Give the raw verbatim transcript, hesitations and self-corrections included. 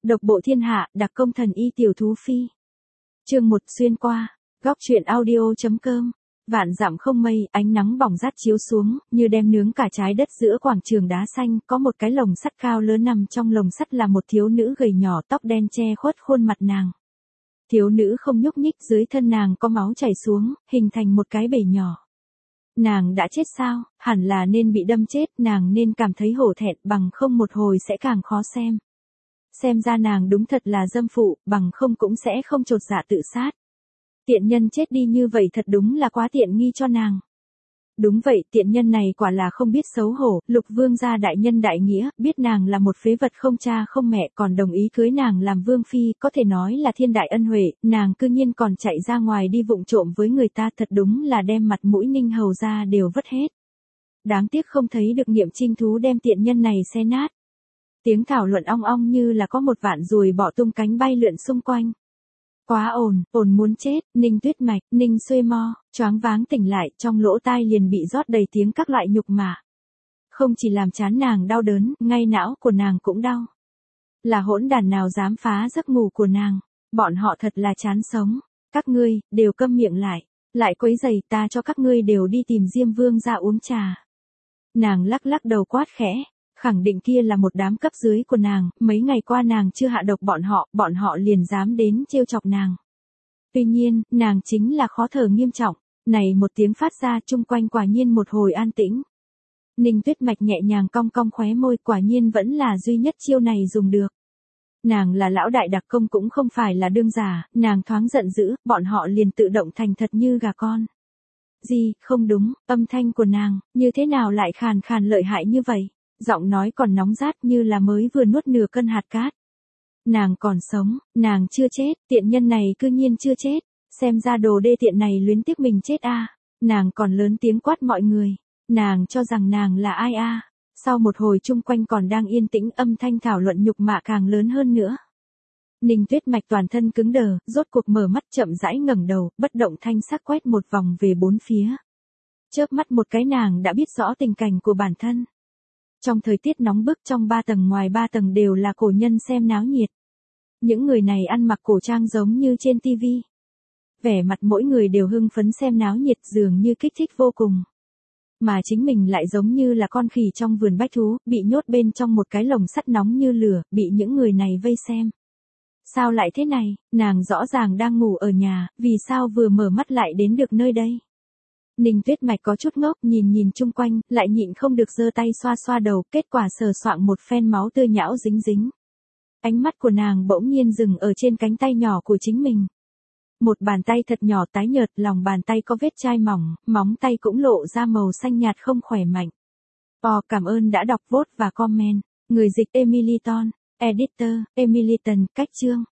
Độc bộ thiên hạ, đặc công thần y tiểu thú phi. Chương một xuyên qua, góc truyện audio.com. Vạn dặm không mây, ánh nắng bỏng rát chiếu xuống, như đem nướng cả trái đất giữa quảng trường đá xanh, có một cái lồng sắt cao lớn nằm trong lồng sắt là một thiếu nữ gầy nhỏ tóc đen che khuất khuôn mặt nàng. Thiếu nữ không nhúc nhích, dưới thân nàng có máu chảy xuống, hình thành một cái bể nhỏ. Nàng đã chết sao? Hẳn là nên bị đâm chết, nàng nên cảm thấy hổ thẹn, bằng không một hồi sẽ càng khó xem. Xem ra nàng đúng thật là dâm phụ, bằng không cũng sẽ không chột dạ tự sát. Tiện nhân chết đi như vậy thật đúng là quá tiện nghi cho nàng. Đúng vậy, tiện nhân này quả là không biết xấu hổ, Lục Vương gia đại nhân đại nghĩa, biết nàng là một phế vật không cha không mẹ còn đồng ý cưới nàng làm vương phi, có thể nói là thiên đại ân huệ, nàng cư nhiên còn chạy ra ngoài đi vụng trộm với người ta, thật đúng là đem mặt mũi Ninh hầu ra đều vứt hết. Đáng tiếc không thấy được Niệm Trinh thú đem tiện nhân này xé nát. Tiếng thảo luận ong ong như là có một vạn ruồi bọ tung cánh bay lượn xung quanh. Quá ồn, ồn muốn chết, Ninh Tuyết Mạch, Ninh Xuê Mo, choáng váng tỉnh lại, trong lỗ tai liền bị rót đầy tiếng các loại nhục mạ. Không chỉ làm chán nàng đau đớn, ngay não của nàng cũng đau. Là hỗn đàn nào dám phá giấc ngủ của nàng, bọn họ thật là chán sống. Các ngươi, đều câm miệng lại, lại quấy rầy, ta cho các ngươi đều đi tìm Diêm Vương ra uống trà. Nàng lắc lắc đầu quát khẽ. Khẳng định kia là một đám cấp dưới của nàng, mấy ngày qua nàng chưa hạ độc bọn họ, bọn họ liền dám đến trêu chọc nàng. Tuy nhiên, nàng chính là khó thở nghiêm trọng, này một tiếng phát ra chung quanh quả nhiên một hồi an tĩnh. Ninh Tuyết Mạch nhẹ nhàng cong cong khóe môi, quả nhiên vẫn là duy nhất chiêu này dùng được. Nàng là lão đại đặc công cũng không phải là đương giả, nàng thoáng giận dữ, bọn họ liền tự động thành thật như gà con. Gì, không đúng, âm thanh của nàng, như thế nào lại khàn khàn lợi hại như vậy? Giọng nói còn nóng rát như là mới vừa nuốt nửa cân hạt cát. Nàng còn sống, nàng chưa chết, tiện nhân này cư nhiên chưa chết, xem ra đồ đê tiện này luyến tiếc mình chết a. À. Nàng còn lớn tiếng quát mọi người, nàng cho rằng nàng là ai a? À. Sau một hồi chung quanh còn đang yên tĩnh, âm thanh thảo luận nhục mạ càng lớn hơn nữa. Ninh Tuyết Mạch toàn thân cứng đờ, rốt cuộc mở mắt chậm rãi ngẩng đầu, bất động thanh sắc quét một vòng về bốn phía. Chớp mắt một cái nàng đã biết rõ tình cảnh của bản thân. Trong thời tiết nóng bức, trong ba tầng ngoài ba tầng đều là cổ nhân xem náo nhiệt. Những người này ăn mặc cổ trang giống như trên tivi. Vẻ mặt mỗi người đều hưng phấn xem náo nhiệt, dường như kích thích vô cùng. Mà chính mình lại giống như là con khỉ trong vườn bách thú, bị nhốt bên trong một cái lồng sắt nóng như lửa, bị những người này vây xem. Sao lại thế này, nàng rõ ràng đang ngủ ở nhà, vì sao vừa mở mắt lại đến được nơi đây? Ninh Tuyết Mạch có chút ngốc, nhìn nhìn chung quanh, lại nhịn không được giơ tay xoa xoa đầu, kết quả sờ soạng một phen máu tươi nhão dính dính. Ánh mắt của nàng bỗng nhiên dừng ở trên cánh tay nhỏ của chính mình. Một bàn tay thật nhỏ tái nhợt, lòng bàn tay có vết chai mỏng, móng tay cũng lộ ra màu xanh nhạt không khỏe mạnh. Oh, cảm ơn đã đọc vote và comment. Người dịch Emily Ton, editor, Emily Tần, cách chương.